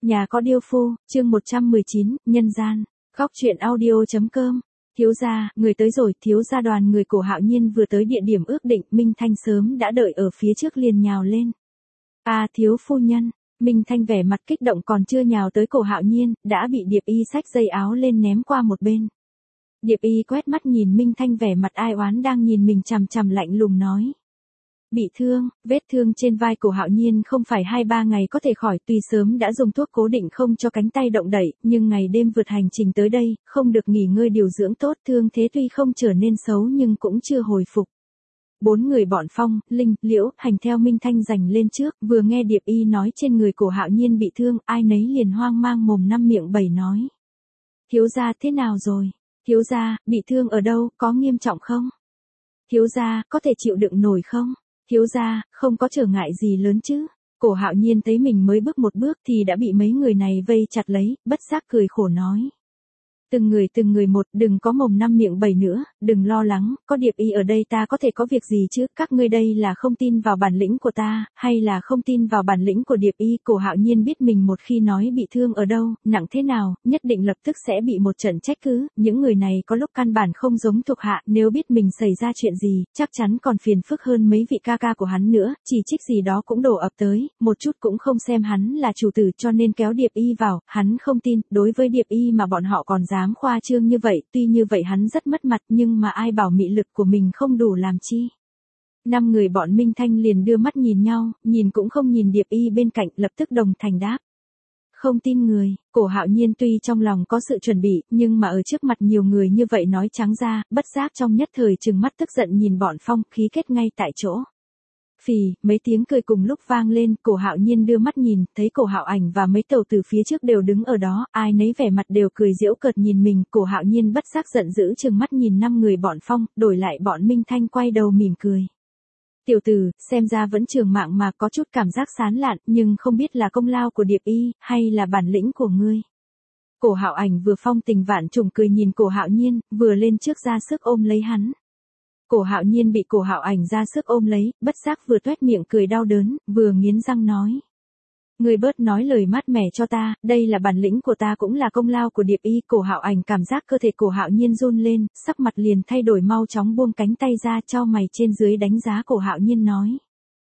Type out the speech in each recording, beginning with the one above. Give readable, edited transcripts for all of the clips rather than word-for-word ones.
Nhà có điêu phu, chương 119, nhân gian. Góc truyện audio.com. Thiếu gia, người tới rồi. Thiếu gia đoàn người Cổ Hạo Nhiên vừa tới địa điểm ước định, Minh Thanh sớm đã đợi ở phía trước liền nhào lên. À, thiếu phu nhân. Minh Thanh vẻ mặt kích động, còn chưa nhào tới Cổ Hạo Nhiên, đã bị Điệp Y xách dây áo lên ném qua một bên. Điệp Y quét mắt nhìn Minh Thanh vẻ mặt ai oán đang nhìn mình chằm chằm, lạnh lùng nói. Bị thương, vết thương trên vai Cổ Hạo Nhiên không phải 2-3 ngày có thể khỏi, tuy sớm đã dùng thuốc cố định không cho cánh tay động đậy, nhưng ngày đêm vượt hành trình tới đây, không được nghỉ ngơi điều dưỡng tốt, thương thế tuy không trở nên xấu nhưng cũng chưa hồi phục. 4 người bọn Phong, Linh, Liễu, Hành theo Minh Thanh giành lên trước, vừa nghe Điệp Y nói trên người Cổ Hạo Nhiên bị thương, ai nấy liền hoang mang mồm năm miệng bảy nói. Thiếu gia thế nào rồi? Thiếu gia, bị thương ở đâu, có nghiêm trọng không? Thiếu gia, có thể chịu đựng nổi không? Thiếu gia, không có trở ngại gì lớn chứ? Cổ Hạo Nhiên thấy mình mới bước một bước thì đã bị mấy người này vây chặt lấy, bất giác cười khổ nói. Từng người một, đừng có mồm năm miệng bảy nữa, đừng lo lắng, có Điệp Y ở đây ta có thể có việc gì chứ? Các ngươi đây là không tin vào bản lĩnh của ta, hay là không tin vào bản lĩnh của Điệp Y? Cổ Hạo Nhiên biết mình một khi nói bị thương ở đâu, nặng thế nào, nhất định lập tức sẽ bị một trận trách cứ, những người này có lúc căn bản không giống thuộc hạ, nếu biết mình xảy ra chuyện gì, chắc chắn còn phiền phức hơn mấy vị ca ca của hắn nữa, chỉ trích gì đó cũng đổ ập tới, một chút cũng không xem hắn là chủ tử, cho nên kéo Điệp Y vào, hắn không tin, đối với Điệp Y mà bọn họ còn dám khoa trương như vậy, tuy như vậy hắn rất mất mặt, nhưng mà ai bảo mị lực của mình không đủ làm chi. 5 người bọn Minh Thanh liền đưa mắt nhìn nhau, nhìn cũng không nhìn Điệp Y bên cạnh, lập tức đồng thành đáp. Không tin người. Cổ Hạo Nhiên tuy trong lòng có sự chuẩn bị, nhưng mà ở trước mặt nhiều người như vậy nói trắng ra, bất giác trong nhất thời trừng mắt tức giận nhìn bọn Phong, khí kết ngay tại chỗ. Phì, mấy tiếng cười cùng lúc vang lên, Cổ Hạo Nhiên đưa mắt nhìn, thấy Cổ Hạo Ảnh và mấy tàu từ phía trước đều đứng ở đó, ai nấy vẻ mặt đều cười giễu cợt nhìn mình, Cổ Hạo Nhiên bất giác giận dữ trừng mắt nhìn 5 người bọn Phong, đổi lại bọn Minh Thanh quay đầu mỉm cười. Tiểu tử, xem ra vẫn trường mạng mà, có chút cảm giác sán lạn, nhưng không biết là công lao của Điệp Y, hay là bản lĩnh của ngươi. Cổ Hạo Ảnh vừa phong tình vạn trùng cười nhìn Cổ Hạo Nhiên, vừa lên trước ra sức ôm lấy hắn. Cổ Hạo Nhiên bị Cổ Hạo Ảnh ra sức ôm lấy, bất giác vừa toét miệng cười đau đớn, vừa nghiến răng nói. Ngươi bớt nói lời mát mẻ cho ta, đây là bản lĩnh của ta cũng là công lao của Điệp Y. Cổ Hạo Ảnh cảm giác cơ thể Cổ Hạo Nhiên run lên, sắc mặt liền thay đổi, mau chóng buông cánh tay ra, chau mày trên dưới đánh giá Cổ Hạo Nhiên nói.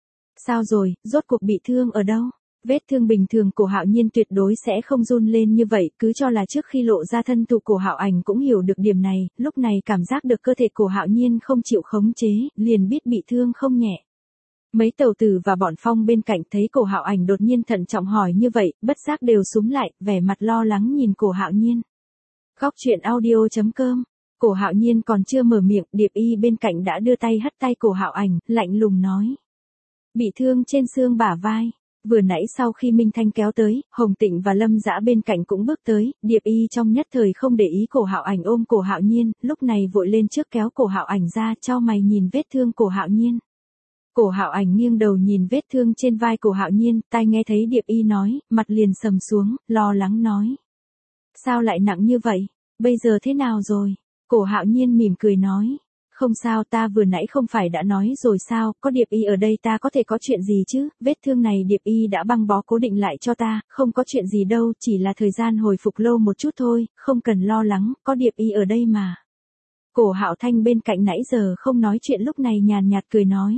Sao rồi, rốt cuộc bị thương ở đâu? Vết thương bình thường Cổ Hạo Nhiên tuyệt đối sẽ không run lên như vậy, cứ cho là trước khi lộ ra thân thủ. Cổ Hạo Ảnh cũng hiểu được điểm này, lúc này cảm giác được cơ thể Cổ Hạo Nhiên không chịu khống chế, liền biết bị thương không nhẹ. Mấy tàu tử và bọn Phong bên cạnh thấy Cổ Hạo Ảnh đột nhiên thận trọng hỏi như vậy, bất giác đều súm lại, vẻ mặt lo lắng nhìn Cổ Hạo Nhiên. Góc truyện audio.com. Cổ Hạo Nhiên còn chưa mở miệng, Điệp Y bên cạnh đã đưa tay hất tay Cổ Hạo Ảnh, lạnh lùng nói. Bị thương trên xương bả vai. Vừa nãy sau khi Minh Thanh kéo tới, Hồng Tịnh và Lâm Dã bên cạnh cũng bước tới, Điệp Y trong nhất thời không để ý Cổ Hạo Ảnh ôm Cổ Hạo Nhiên, lúc này vội lên trước kéo Cổ Hạo Ảnh ra, chau mày nhìn vết thương Cổ Hạo Nhiên. Cổ Hạo Ảnh nghiêng đầu nhìn vết thương trên vai Cổ Hạo Nhiên, tai nghe thấy Điệp Y nói, mặt liền sầm xuống, lo lắng nói. Sao lại nặng như vậy? Bây giờ thế nào rồi? Cổ Hạo Nhiên mỉm cười nói. Không sao, ta vừa nãy không phải đã nói rồi sao, có Điệp Y ở đây ta có thể có chuyện gì chứ, vết thương này Điệp Y đã băng bó cố định lại cho ta, không có chuyện gì đâu, chỉ là thời gian hồi phục lâu một chút thôi, không cần lo lắng, có Điệp Y ở đây mà. Cổ Hạo Thanh bên cạnh nãy giờ không nói chuyện lúc này nhàn nhạt cười nói.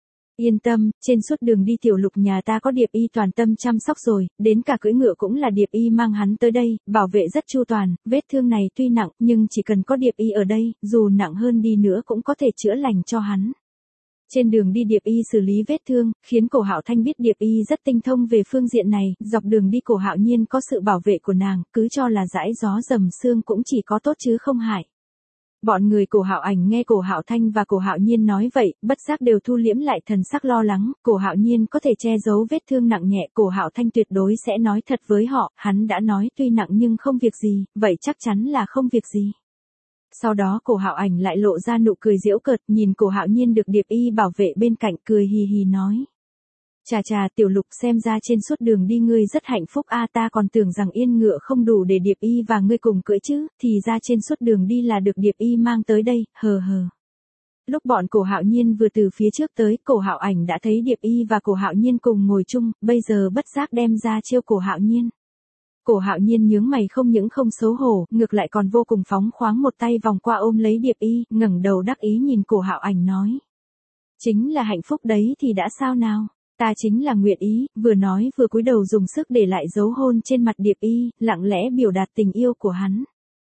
Yên tâm, trên suốt đường đi tiểu lục nhà ta có Điệp Y toàn tâm chăm sóc rồi, đến cả cưỡi ngựa cũng là Điệp Y mang hắn tới đây, bảo vệ rất chu toàn, vết thương này tuy nặng nhưng chỉ cần có Điệp Y ở đây, dù nặng hơn đi nữa cũng có thể chữa lành cho hắn. Trên đường đi Điệp Y xử lý vết thương, khiến Cổ Hạo Thanh biết Điệp Y rất tinh thông về phương diện này, dọc đường đi Cổ Hạo Nhiên có sự bảo vệ của nàng, cứ cho là dãi gió dầm sương cũng chỉ có tốt chứ không hại. Bọn người Cổ Hạo Ảnh nghe Cổ Hạo Thanh và Cổ Hạo Nhiên nói vậy, bất giác đều thu liễm lại thần sắc lo lắng, Cổ Hạo Nhiên có thể che giấu vết thương nặng nhẹ, Cổ Hạo Thanh tuyệt đối sẽ nói thật với họ, hắn đã nói tuy nặng nhưng không việc gì, vậy chắc chắn là không việc gì. Sau đó Cổ Hạo Ảnh lại lộ ra nụ cười giễu cợt, nhìn Cổ Hạo Nhiên được Điệp Y bảo vệ bên cạnh, cười hì hì nói. Chà, tiểu lục, xem ra trên suốt đường đi ngươi rất hạnh phúc a, ta còn tưởng rằng yên ngựa không đủ để Điệp Y và ngươi cùng cưỡi chứ, thì ra trên suốt đường đi là được Điệp Y mang tới đây, hờ hờ. Lúc bọn Cổ Hạo Nhiên vừa từ phía trước tới, Cổ Hạo Ảnh đã thấy Điệp Y và Cổ Hạo Nhiên cùng ngồi chung, bây giờ bất giác đem ra trêu Cổ Hạo Nhiên. Cổ Hạo Nhiên nhướng mày không những không xấu hổ, ngược lại còn vô cùng phóng khoáng một tay vòng qua ôm lấy Điệp Y, ngẩng đầu đắc ý nhìn Cổ Hạo Ảnh nói. Chính là hạnh phúc đấy thì đã sao nào, ta chính là nguyện ý, vừa nói vừa cúi đầu dùng sức để lại dấu hôn trên mặt Điệp Y, lặng lẽ biểu đạt tình yêu của hắn.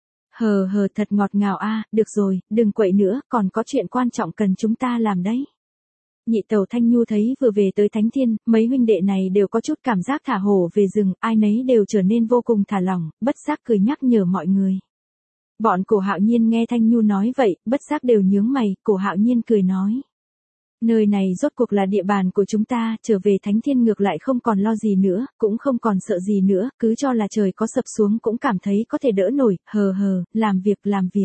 Hờ hờ thật ngọt ngào a, được rồi, đừng quậy nữa, còn có chuyện quan trọng cần chúng ta làm đấy. Nhị tẩu Thanh Nhu thấy vừa về tới Thánh Thiên, mấy huynh đệ này đều có chút cảm giác thả hổ về rừng, ai nấy đều trở nên vô cùng thả lỏng, bất giác cười nhắc nhở mọi người. Bọn Cổ Hạo Nhiên nghe Thanh Nhu nói vậy, bất giác đều nhướng mày, Cổ Hạo Nhiên cười nói. Nơi này rốt cuộc là địa bàn của chúng ta, trở về Thánh Thiên ngược lại không còn lo gì nữa, cũng không còn sợ gì nữa, cứ cho là trời có sập xuống cũng cảm thấy có thể đỡ nổi, hờ hờ, làm việc.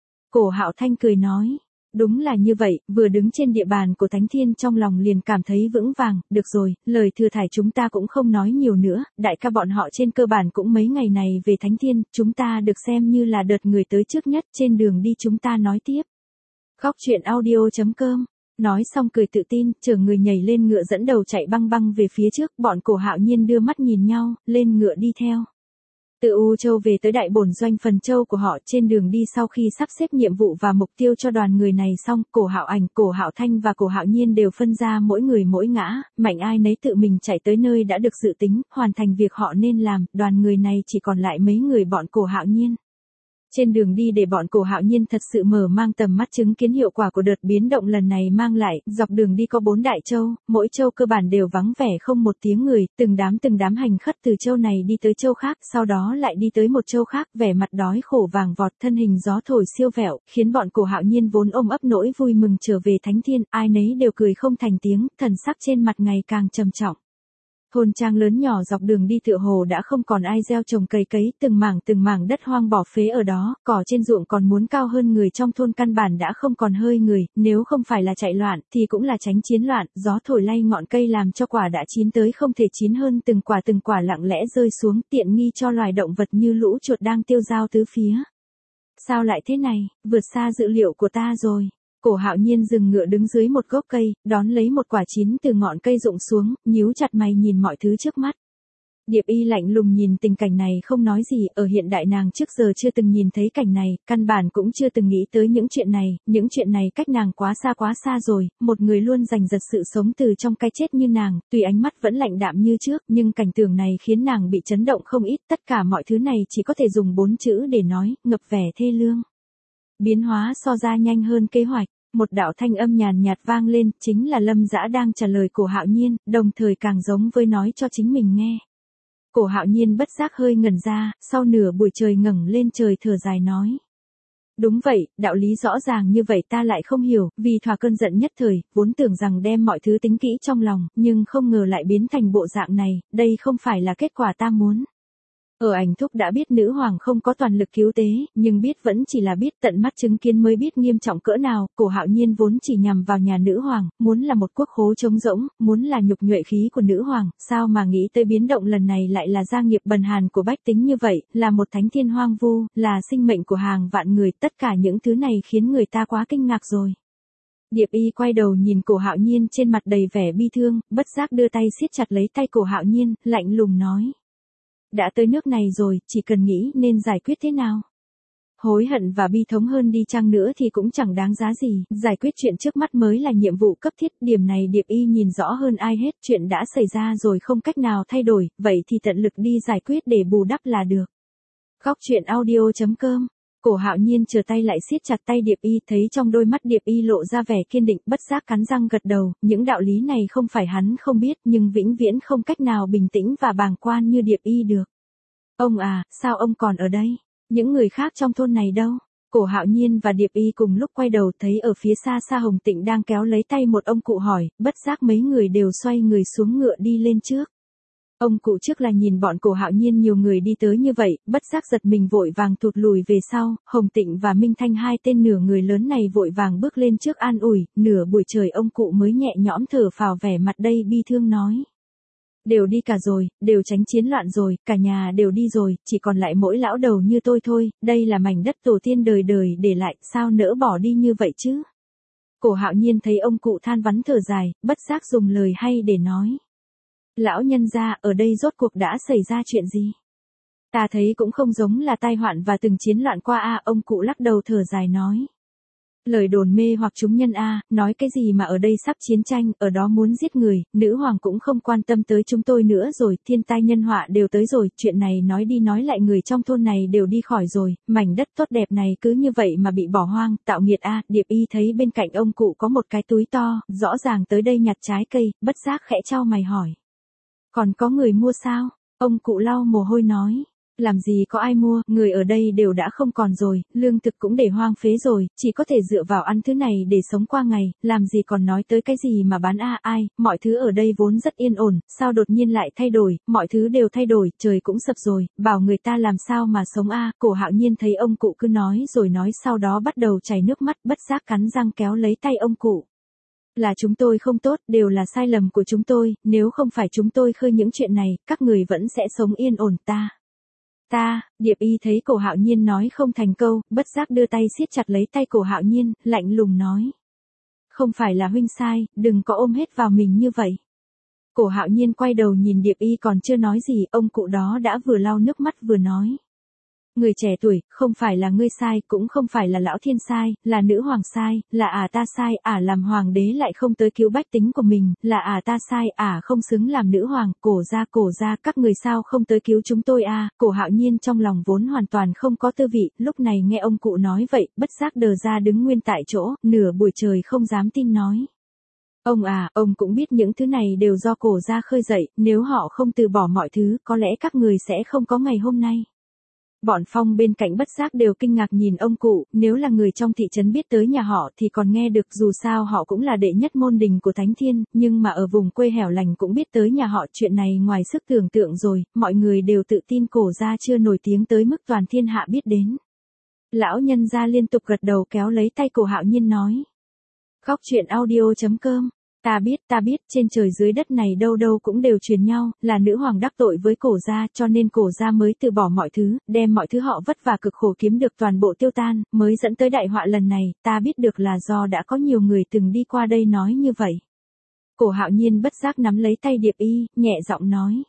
Cổ Hạo Thanh cười nói. Đúng là như vậy, vừa đứng trên địa bàn của Thánh Thiên trong lòng liền cảm thấy vững vàng, được rồi, lời thừa thải chúng ta cũng không nói nhiều nữa, đại ca bọn họ trên cơ bản cũng mấy ngày này về Thánh Thiên, chúng ta được xem như là đợt người tới trước nhất, trên đường đi chúng ta nói tiếp. Góc truyện audio.com. Nói xong cười tự tin, chở người nhảy lên ngựa dẫn đầu chạy băng băng về phía trước, bọn Cổ Hạo Nhiên đưa mắt nhìn nhau, lên ngựa đi theo. Từ U Châu về tới đại bổn doanh Phần Châu của họ, trên đường đi sau khi sắp xếp nhiệm vụ và mục tiêu cho đoàn người này xong, Cổ Hạo Ảnh, Cổ Hạo Thanh và Cổ Hạo Nhiên đều phân ra mỗi người mỗi ngã, mạnh ai nấy tự mình chạy tới nơi đã được dự tính, hoàn thành việc họ nên làm, đoàn người này chỉ còn lại mấy người bọn Cổ Hạo Nhiên. Trên đường đi để bọn Cổ Hạo Nhiên thật sự mở mang tầm mắt chứng kiến hiệu quả của đợt biến động lần này mang lại, dọc đường đi có 4 đại châu, mỗi châu cơ bản đều vắng vẻ không một tiếng người, từng đám hành khất từ châu này đi tới châu khác, sau đó lại đi tới một châu khác, vẻ mặt đói khổ vàng vọt, thân hình gió thổi siêu vẹo, khiến bọn Cổ Hạo Nhiên vốn ôm ấp nỗi vui mừng trở về Thánh Thiên, ai nấy đều cười không thành tiếng, thần sắc trên mặt ngày càng trầm trọng. Thôn trang lớn nhỏ dọc đường đi tựa hồ đã không còn ai gieo trồng cày cấy, từng mảng đất hoang bỏ phế ở đó, cỏ trên ruộng còn muốn cao hơn người trong thôn căn bản đã không còn hơi người, nếu không phải là chạy loạn thì cũng là tránh chiến loạn, gió thổi lay ngọn cây làm cho quả đã chín tới không thể chín hơn, từng quả lặng lẽ rơi xuống, tiện nghi cho loài động vật như lũ chuột đang tiêu dao tứ phía. Sao lại thế này, vượt xa dự liệu của ta rồi. Cổ Hạo Nhiên dừng ngựa đứng dưới một gốc cây, đón lấy một quả chín từ ngọn cây rụng xuống, nhíu chặt mày nhìn mọi thứ trước mắt. Điệp Y lạnh lùng nhìn tình cảnh này không nói gì, ở hiện đại nàng trước giờ chưa từng nhìn thấy cảnh này, căn bản cũng chưa từng nghĩ tới những chuyện này cách nàng quá xa rồi, một người luôn giành giật sự sống từ trong cái chết như nàng, tuy ánh mắt vẫn lạnh đạm như trước, nhưng cảnh tượng này khiến nàng bị chấn động không ít, tất cả mọi thứ này chỉ có thể dùng 4 chữ để nói, ngập vẻ thê lương. Biến hóa so ra nhanh hơn kế hoạch, một đạo thanh âm nhàn nhạt vang lên, chính là Lâm Dã đang trả lời Cổ Hạo Nhiên, đồng thời càng giống với nói cho chính mình nghe. Cổ Hạo Nhiên bất giác hơi ngẩn ra, sau nửa buổi trời ngẩng lên trời thở dài nói. Đúng vậy, đạo lý rõ ràng như vậy ta lại không hiểu, vì thỏa cơn giận nhất thời, vốn tưởng rằng đem mọi thứ tính kỹ trong lòng, nhưng không ngờ lại biến thành bộ dạng này, đây không phải là kết quả ta muốn. Ở Ảnh Thúc đã biết nữ hoàng không có toàn lực cứu tế, nhưng biết vẫn chỉ là biết, tận mắt chứng kiến mới biết nghiêm trọng cỡ nào, Cổ Hạo Nhiên vốn chỉ nhằm vào nhà nữ hoàng, muốn là một quốc khố trống rỗng, muốn là nhục nhuệ khí của nữ hoàng, sao mà nghĩ tới biến động lần này lại là gia nghiệp bần hàn của bách tính như vậy, là một thánh thiên hoang vu, là sinh mệnh của hàng vạn người, tất cả những thứ này khiến người ta quá kinh ngạc rồi. Điệp Y quay đầu nhìn Cổ Hạo Nhiên trên mặt đầy vẻ bi thương, bất giác đưa tay siết chặt lấy tay Cổ Hạo Nhiên, lạnh lùng nói. Đã tới nước này rồi, chỉ cần nghĩ nên giải quyết thế nào. Hối hận và bi thống hơn đi chăng nữa thì cũng chẳng đáng giá gì, giải quyết chuyện trước mắt mới là nhiệm vụ cấp thiết, điểm này Điệp Y nhìn rõ hơn ai hết, chuyện đã xảy ra rồi không cách nào thay đổi, vậy thì tận lực đi giải quyết để bù đắp là được. Góc truyện audio.com. Cổ Hạo Nhiên trở tay lại siết chặt tay Điệp Y, thấy trong đôi mắt Điệp Y lộ ra vẻ kiên định, bất giác cắn răng gật đầu, những đạo lý này không phải hắn không biết, nhưng vĩnh viễn không cách nào bình tĩnh và bàng quan như Điệp Y được. Ông à, sao ông còn ở đây? Những người khác trong thôn này đâu? Cổ Hạo Nhiên và Điệp Y cùng lúc quay đầu thấy ở phía xa xa Hồng Tịnh đang kéo lấy tay một ông cụ hỏi, bất giác mấy người đều xoay người xuống ngựa đi lên trước. Ông cụ trước là nhìn bọn Cổ Hạo Nhiên nhiều người đi tới như vậy, bất giác giật mình vội vàng thụt lùi về sau, Hồng Tịnh và Minh Thanh hai tên nửa người lớn này vội vàng bước lên trước an ủi, nửa buổi trời ông cụ mới nhẹ nhõm thở phào vẻ mặt đây bi thương nói. Đều đi cả rồi, đều tránh chiến loạn rồi, cả nhà đều đi rồi, chỉ còn lại mỗi lão đầu như tôi thôi, đây là mảnh đất tổ tiên đời đời để lại, sao nỡ bỏ đi như vậy chứ? Cổ Hạo Nhiên thấy ông cụ than vắn thở dài, bất giác dùng lời hay để nói. Lão nhân gia, ở đây rốt cuộc đã xảy ra chuyện gì? Ta thấy cũng không giống là tai hoạn và từng chiến loạn qua a. Ông cụ lắc đầu thở dài nói. Lời đồn mê hoặc chúng nhân a, nói cái gì mà ở đây sắp chiến tranh, ở đó muốn giết người, nữ hoàng cũng không quan tâm tới chúng tôi nữa rồi, thiên tai nhân họa đều tới rồi, chuyện này nói đi nói lại người trong thôn này đều đi khỏi rồi, mảnh đất tốt đẹp này cứ như vậy mà bị bỏ hoang, tạo nghiệt a. Điệp Y thấy bên cạnh ông cụ có một cái túi to, rõ ràng tới đây nhặt trái cây, bất giác khẽ chau mày hỏi. Còn có người mua sao? Ông cụ lau mồ hôi nói. Làm gì có ai mua, người ở đây đều đã không còn rồi, lương thực cũng để hoang phế rồi, chỉ có thể dựa vào ăn thứ này để sống qua ngày, làm gì còn nói tới cái gì mà bán a. Ai, mọi thứ ở đây vốn rất yên ổn, sao đột nhiên lại thay đổi, mọi thứ đều thay đổi, trời cũng sập rồi, bảo người ta làm sao mà sống a. Cổ Hạo Nhiên thấy ông cụ cứ nói rồi nói, sau đó bắt đầu chảy nước mắt, bất giác cắn răng kéo lấy tay ông cụ. Là chúng tôi không tốt, đều là sai lầm của chúng tôi, nếu không phải chúng tôi khơi những chuyện này, các người vẫn sẽ sống yên ổn ta. Điệp Y thấy Cổ Hạo Nhiên nói không thành câu, bất giác đưa tay siết chặt lấy tay Cổ Hạo Nhiên, lạnh lùng nói. Không phải là huynh sai, đừng có ôm hết vào mình như vậy. Cổ Hạo Nhiên quay đầu nhìn Điệp Y còn chưa nói gì, ông cụ đó đã vừa lau nước mắt vừa nói. Người trẻ tuổi, không phải là ngươi sai, cũng không phải là lão thiên sai, là nữ hoàng sai, là ta sai, làm hoàng đế lại không tới cứu bách tính của mình, là ta sai, không xứng làm nữ hoàng, cổ ra, các người sao không tới cứu chúng tôi a. Cổ Hạo Nhiên trong lòng vốn hoàn toàn không có tư vị, lúc này nghe ông cụ nói vậy, bất giác đờ ra đứng nguyên tại chỗ, nửa buổi trời không dám tin nói. Ông cũng biết những thứ này đều do cổ ra khơi dậy, nếu họ không từ bỏ mọi thứ, có lẽ các người sẽ không có ngày hôm nay. Bọn Phong bên cạnh bất giác đều kinh ngạc nhìn ông cụ, nếu là người trong thị trấn biết tới nhà họ thì còn nghe được, dù sao họ cũng là đệ nhất môn đình của Thánh Thiên, nhưng mà ở vùng quê hẻo lánh cũng biết tới nhà họ, chuyện này ngoài sức tưởng tượng rồi, mọi người đều tự tin cổ gia chưa nổi tiếng tới mức toàn thiên hạ biết đến. Lão nhân gia liên tục gật đầu kéo lấy tay Cổ Hạo Nhiên nói. Góc truyện audio.com. Ta biết, trên trời dưới đất này đâu đâu cũng đều truyền nhau, là nữ hoàng đắc tội với cổ gia, cho nên cổ gia mới từ bỏ mọi thứ, đem mọi thứ họ vất vả cực khổ kiếm được toàn bộ tiêu tan, mới dẫn tới đại họa lần này, ta biết được là do đã có nhiều người từng đi qua đây nói như vậy. Cổ Hạo Nhiên bất giác nắm lấy tay Điệp Y, nhẹ giọng nói.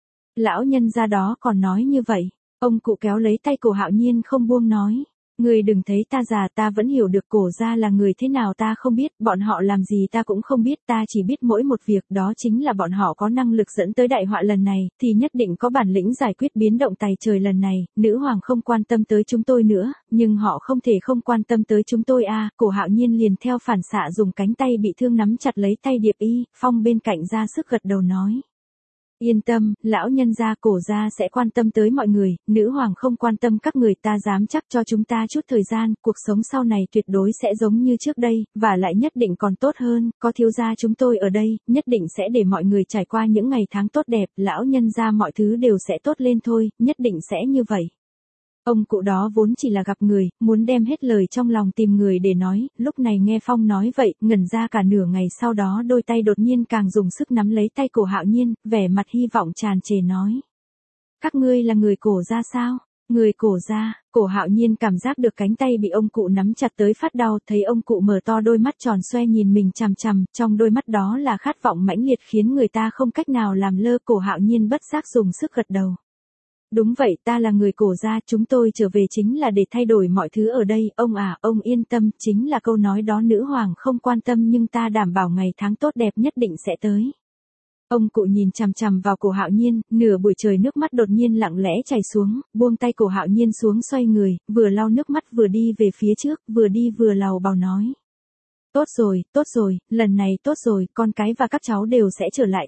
Lão nhân gia đó còn nói như vậy, ông cụ kéo lấy tay Cổ Hạo Nhiên không buông nói. Người đừng thấy ta già, ta vẫn hiểu được cổ gia là người thế nào, ta không biết, bọn họ làm gì ta cũng không biết, ta chỉ biết mỗi một việc, đó chính là bọn họ có năng lực dẫn tới đại họa lần này, thì nhất định có bản lĩnh giải quyết biến động tài trời lần này, nữ hoàng không quan tâm tới chúng tôi nữa, nhưng họ không thể không quan tâm tới chúng tôi a. Cổ Hạo Nhiên liền theo phản xạ dùng cánh tay bị thương nắm chặt lấy tay Điệp Y, Phong bên cạnh ra sức gật đầu nói. Yên tâm, lão nhân gia cổ gia sẽ quan tâm tới mọi người, nữ hoàng không quan tâm các người, ta dám chắc cho chúng ta chút thời gian, cuộc sống sau này tuyệt đối sẽ giống như trước đây, và lại nhất định còn tốt hơn, có thiếu gia chúng tôi ở đây, nhất định sẽ để mọi người trải qua những ngày tháng tốt đẹp, lão nhân gia mọi thứ đều sẽ tốt lên thôi, nhất định sẽ như vậy. Ông cụ đó vốn chỉ là gặp người, muốn đem hết lời trong lòng tìm người để nói, lúc này nghe Phong nói vậy, ngẩn ra cả nửa ngày, sau đó đôi tay đột nhiên càng dùng sức nắm lấy tay Cổ Hạo Nhiên, vẻ mặt hy vọng tràn trề nói. Các ngươi là người cổ gia sao? Người cổ gia. Cổ Hạo Nhiên cảm giác được cánh tay bị ông cụ nắm chặt tới phát đau, thấy ông cụ mở to đôi mắt tròn xoe nhìn mình chằm chằm, trong đôi mắt đó là khát vọng mãnh liệt khiến người ta không cách nào làm lơ. Cổ Hạo Nhiên bất giác dùng sức gật đầu. Đúng vậy, ta là người cổ gia, chúng tôi trở về chính là để thay đổi mọi thứ ở đây, ông yên tâm, chính là câu nói đó nữ hoàng không quan tâm nhưng ta đảm bảo ngày tháng tốt đẹp nhất định sẽ tới. Ông cụ nhìn chằm chằm vào Cổ Hạo Nhiên, nửa buổi trời nước mắt đột nhiên lặng lẽ chảy xuống, buông tay Cổ Hạo Nhiên xuống xoay người, vừa lau nước mắt vừa đi về phía trước, vừa đi vừa lầu bầu nói. Tốt rồi, lần này tốt rồi, con cái và các cháu đều sẽ trở lại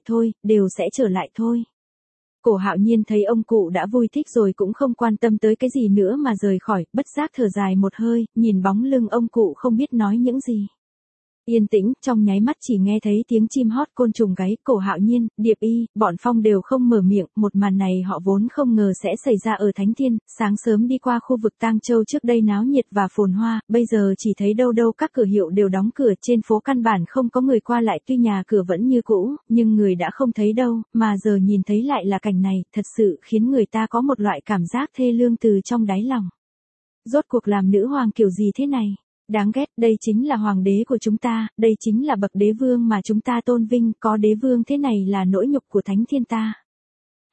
thôi. Cổ Hạo Nhiên thấy ông cụ đã vui thích rồi cũng không quan tâm tới cái gì nữa mà rời khỏi, bất giác thở dài một hơi, nhìn bóng lưng ông cụ không biết nói những gì. Yên tĩnh, trong nháy mắt chỉ nghe thấy tiếng chim hót côn trùng gáy, Cổ Hạo Nhiên, Điệp Y, bọn Phong đều không mở miệng, một màn này họ vốn không ngờ sẽ xảy ra ở Thánh Thiên, sáng sớm đi qua khu vực Tang Châu trước đây náo nhiệt và phồn hoa, bây giờ chỉ thấy đâu đâu các cửa hiệu đều đóng cửa, trên phố căn bản không có người qua lại, tuy nhà cửa vẫn như cũ, nhưng người đã không thấy đâu, mà giờ nhìn thấy lại là cảnh này, thật sự khiến người ta có một loại cảm giác thê lương từ trong đáy lòng. Rốt cuộc làm nữ hoàng kiểu gì thế này? Đáng ghét, đây chính là hoàng đế của chúng ta, đây chính là bậc đế vương mà chúng ta tôn vinh, có đế vương thế này là nỗi nhục của Thánh Thiên ta.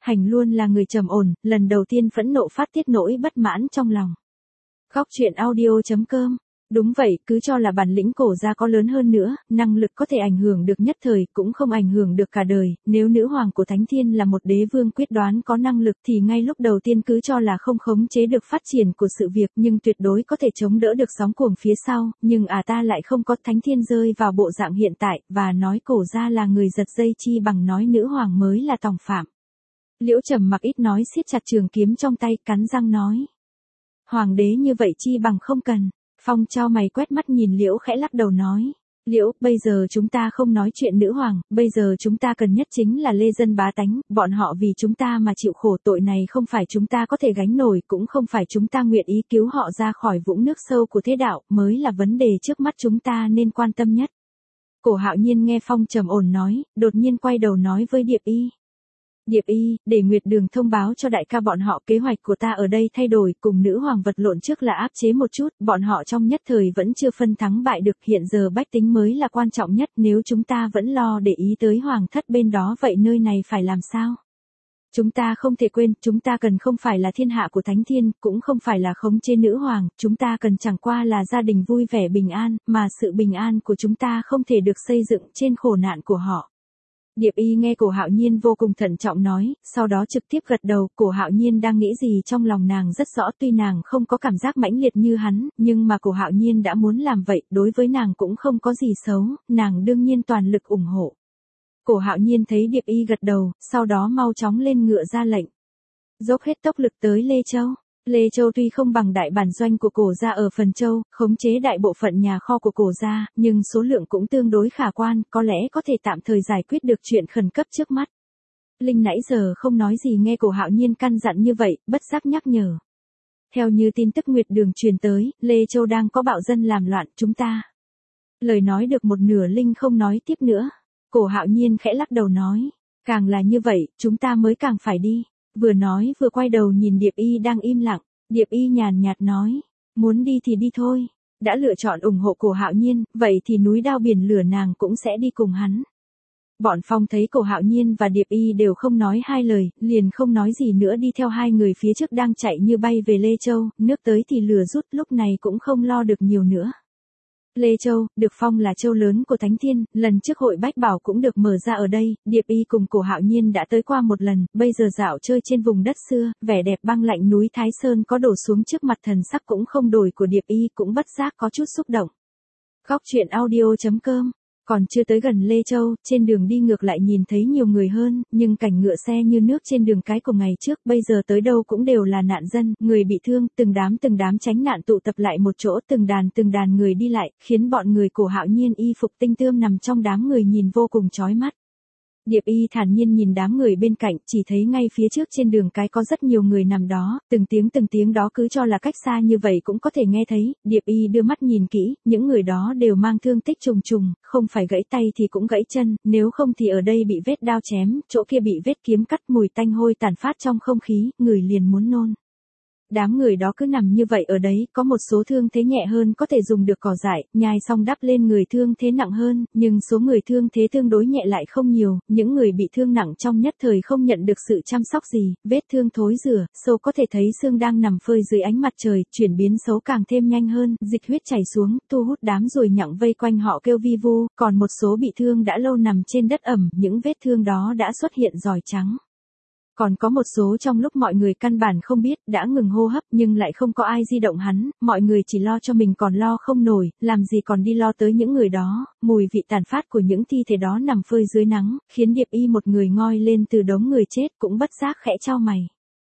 Hành luôn là người trầm ổn, lần đầu tiên phẫn nộ phát tiết nỗi bất mãn trong lòng. Khóc chuyện audio.com. Đúng vậy, cứ cho là bản lĩnh Cổ gia có lớn hơn nữa, năng lực có thể ảnh hưởng được nhất thời, cũng không ảnh hưởng được cả đời. Nếu nữ hoàng của Thánh Thiên là một đế vương quyết đoán có năng lực thì ngay lúc đầu tiên cứ cho là không khống chế được phát triển của sự việc, nhưng tuyệt đối có thể chống đỡ được sóng cuồng phía sau. Nhưng ta lại không có. Thánh Thiên rơi vào bộ dạng hiện tại, và nói Cổ gia là người giật dây chi bằng nói nữ hoàng mới là tòng phạm. Liễu Trầm Mặc ít nói, siết chặt trường kiếm trong tay, cắn răng nói. Hoàng đế như vậy chi bằng không cần. Phong chau mày quét mắt nhìn Liễu, khẽ lắc đầu nói. Liễu, bây giờ chúng ta không nói chuyện nữ hoàng, bây giờ chúng ta cần nhất chính là lê dân bá tánh, bọn họ vì chúng ta mà chịu khổ, tội này không phải chúng ta có thể gánh nổi, cũng không phải chúng ta nguyện ý cứu họ ra khỏi vũng nước sâu của thế đạo, mới là vấn đề trước mắt chúng ta nên quan tâm nhất. Cổ Hạo Nhiên nghe Phong trầm ổn nói, đột nhiên quay đầu nói với Điệp Y. Điệp Y, để Nguyệt Đường thông báo cho đại ca bọn họ, kế hoạch của ta ở đây thay đổi, cùng nữ hoàng vật lộn trước là áp chế một chút, bọn họ trong nhất thời vẫn chưa phân thắng bại được, hiện giờ bách tính mới là quan trọng nhất, nếu chúng ta vẫn lo để ý tới hoàng thất bên đó vậy nơi này phải làm sao? Chúng ta không thể quên, chúng ta cần không phải là thiên hạ của Thánh Thiên, cũng không phải là khống chế nữ hoàng, chúng ta cần chẳng qua là gia đình vui vẻ bình an, mà sự bình an của chúng ta không thể được xây dựng trên khổ nạn của họ. Điệp Y nghe Cổ Hạo Nhiên vô cùng thận trọng nói, sau đó trực tiếp gật đầu. Cổ Hạo Nhiên đang nghĩ gì trong lòng nàng rất rõ, tuy nàng không có cảm giác mãnh liệt như hắn, nhưng mà Cổ Hạo Nhiên đã muốn làm vậy, đối với nàng cũng không có gì xấu, nàng đương nhiên toàn lực ủng hộ. Cổ Hạo Nhiên thấy Điệp Y gật đầu, sau đó mau chóng lên ngựa ra lệnh. Dốc hết tốc lực tới Lê Châu. Lê Châu tuy không bằng đại bản doanh của Cổ gia ở Phần Châu, khống chế đại bộ phận nhà kho của Cổ gia, nhưng số lượng cũng tương đối khả quan, có lẽ có thể tạm thời giải quyết được chuyện khẩn cấp trước mắt. Linh nãy giờ không nói gì nghe Cổ Hạo Nhiên căn dặn như vậy, bất giác nhắc nhở. Theo như tin tức Nguyệt Đường truyền tới, Lê Châu đang có bạo dân làm loạn, chúng ta. Lời nói được một nửa Linh không nói tiếp nữa. Cổ Hạo Nhiên khẽ lắc đầu nói, càng là như vậy, chúng ta mới càng phải đi. Vừa nói vừa quay đầu nhìn Điệp Y đang im lặng, Điệp Y nhàn nhạt nói, muốn đi thì đi thôi, đã lựa chọn ủng hộ Cổ Hạo Nhiên, vậy thì núi đao biển lửa nàng cũng sẽ đi cùng hắn. Bọn Phong thấy Cổ Hạo Nhiên và Điệp Y đều không nói hai lời, liền không nói gì nữa đi theo hai người phía trước đang chạy như bay về Lê Châu, nước tới thì lửa rút, lúc này cũng không lo được nhiều nữa. Lê Châu, được phong là châu lớn của Thánh Thiên, lần trước hội Bách Bảo cũng được mở ra ở đây, Điệp Y cùng Cổ Hạo Nhiên đã tới qua một lần, bây giờ dạo chơi trên vùng đất xưa, vẻ đẹp băng lạnh núi Thái Sơn có đổ xuống trước mặt, thần sắc cũng không đổi của Điệp Y cũng bất giác có chút xúc động. Khóc chuyện audio.com. Còn chưa tới gần Lê Châu, trên đường đi ngược lại nhìn thấy nhiều người hơn, nhưng cảnh ngựa xe như nước trên đường cái của ngày trước, bây giờ tới đâu cũng đều là nạn dân, người bị thương, từng đám tránh nạn tụ tập lại một chỗ, từng đàn người đi lại, khiến bọn người Cổ Hạo Nhiên y phục tinh tươm nằm trong đám người nhìn vô cùng chói mắt. Điệp Y thản nhiên nhìn đám người bên cạnh, chỉ thấy ngay phía trước trên đường cái có rất nhiều người nằm đó, từng tiếng đó cứ cho là cách xa như vậy cũng có thể nghe thấy. Điệp Y đưa mắt nhìn kỹ, những người đó đều mang thương tích trùng trùng, không phải gãy tay thì cũng gãy chân, nếu không thì ở đây bị vết đao chém, chỗ kia bị vết kiếm cắt, mùi tanh hôi tàn phát trong không khí, người liền muốn nôn. Đám người đó cứ nằm như vậy ở đấy, có một số thương thế nhẹ hơn có thể dùng được cỏ dại, nhai xong đắp lên người thương thế nặng hơn, nhưng số người thương thế tương đối nhẹ lại không nhiều, những người bị thương nặng trong nhất thời không nhận được sự chăm sóc gì, vết thương thối rữa, sâu có thể thấy xương đang nằm phơi dưới ánh mặt trời, chuyển biến xấu càng thêm nhanh hơn, dịch huyết chảy xuống, thu hút đám ruồi nhặng vây quanh họ kêu vi vu, còn một số bị thương đã lâu nằm trên đất ẩm, những vết thương đó đã xuất hiện roi trắng. Còn có một số trong lúc mọi người căn bản không biết, đã ngừng hô hấp nhưng lại không có ai di động hắn, mọi người chỉ lo cho mình còn lo không nổi, làm gì còn đi lo tới những người đó, mùi vị tàn phát của những thi thể đó nằm phơi dưới nắng, khiến Điệp Y một người ngoi lên từ đống người chết cũng bất giác khẽ chau mày.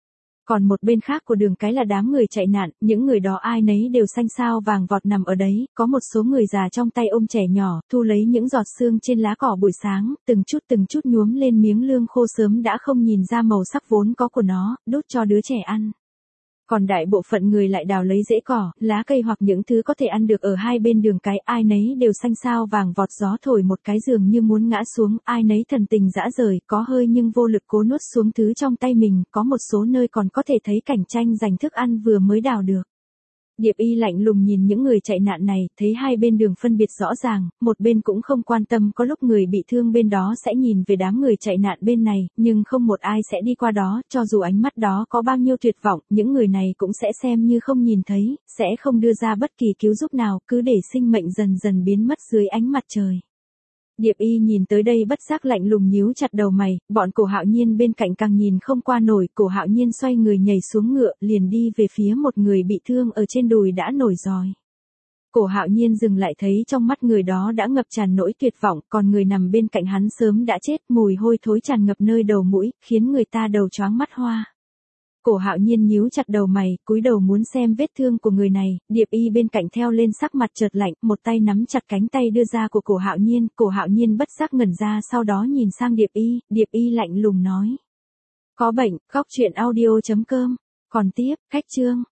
Còn một bên khác của đường cái là đám người chạy nạn, những người đó ai nấy đều xanh xao vàng vọt nằm ở đấy, có một số người già trong tay ôm trẻ nhỏ, thu lấy những giọt sương trên lá cỏ buổi sáng, từng chút nhuốm lên miếng lương khô sớm đã không nhìn ra màu sắc vốn có của nó, đút cho đứa trẻ ăn. Còn đại bộ phận người lại đào lấy rễ cỏ, lá cây hoặc những thứ có thể ăn được ở hai bên đường cái, ai nấy đều xanh xao vàng vọt, gió thổi một cái dường như muốn ngã xuống, ai nấy thần tình dã rời, có hơi nhưng vô lực cố nuốt xuống thứ trong tay mình, có một số nơi còn có thể thấy cảnh tranh giành thức ăn vừa mới đào được. Điệp Y lạnh lùng nhìn những người chạy nạn này, thấy hai bên đường phân biệt rõ ràng, một bên cũng không quan tâm, có lúc người bị thương bên đó sẽ nhìn về đám người chạy nạn bên này, nhưng không một ai sẽ đi qua đó, cho dù ánh mắt đó có bao nhiêu tuyệt vọng, những người này cũng sẽ xem như không nhìn thấy, sẽ không đưa ra bất kỳ cứu giúp nào, cứ để sinh mệnh dần dần biến mất dưới ánh mặt trời. Điệp Y nhìn tới đây bất giác lạnh lùng nhíu chặt đầu mày, bọn Cổ Hạo Nhiên bên cạnh càng nhìn không qua nổi, Cổ Hạo Nhiên xoay người nhảy xuống ngựa, liền đi về phía một người bị thương ở trên đùi đã nổi roi. Cổ Hạo Nhiên dừng lại thấy trong mắt người đó đã ngập tràn nỗi tuyệt vọng, còn người nằm bên cạnh hắn sớm đã chết, mùi hôi thối tràn ngập nơi đầu mũi, khiến người ta đầu choáng mắt hoa. Cổ Hạo Nhiên nhíu chặt đầu mày, cúi đầu muốn xem vết thương của người này, Điệp Y bên cạnh theo lên sắc mặt chợt lạnh, một tay nắm chặt cánh tay đưa ra của Cổ Hạo Nhiên bất giác ngẩn ra, sau đó nhìn sang Điệp Y lạnh lùng nói. Có bệnh, khóc chuyện audio.com, còn tiếp, khách chương.